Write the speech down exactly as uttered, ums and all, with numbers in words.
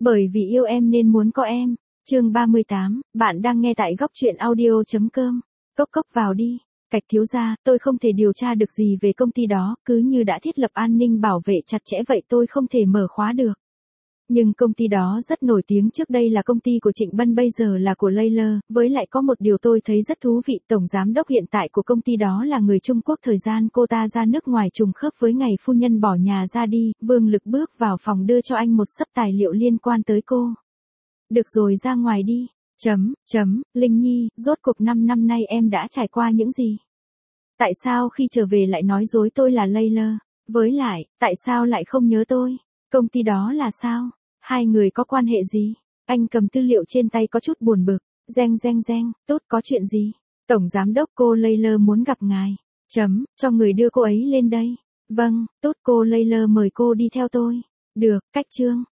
Bởi vì yêu em nên muốn có em. Chương ba mươi tám, bạn đang nghe tại góc truyện audio.com. Cốc cốc vào đi. Cạch thiếu gia, tôi không thể điều tra được gì về công ty đó, cứ như đã thiết lập an ninh bảo vệ chặt chẽ vậy tôi không thể mở khóa được. Nhưng công ty đó rất nổi tiếng, trước đây là công ty của Trịnh Bân, bây giờ là của Layla, với lại có một điều tôi thấy rất thú vị, tổng giám đốc hiện tại của công ty đó là người Trung Quốc, thời gian cô ta ra nước ngoài trùng khớp với ngày phu nhân bỏ nhà ra đi, Vương Lực bước vào phòng đưa cho anh một xấp tài liệu liên quan tới cô. Được rồi, ra ngoài đi. Chấm, chấm, Linh Nhi, rốt cuộc năm năm nay em đã trải qua những gì? Tại sao khi trở về lại nói dối tôi là Layla? Với lại, tại sao lại không nhớ tôi? Công ty đó là sao? Hai người có quan hệ gì? Anh cầm tư liệu trên tay có chút buồn bực. Reng reng reng, tốt, có chuyện gì? Tổng giám đốc, cô Layla muốn gặp ngài. Chấm, cho người đưa cô ấy lên đây. Vâng, tốt, cô Layla mời cô đi theo tôi. Được, cách chương.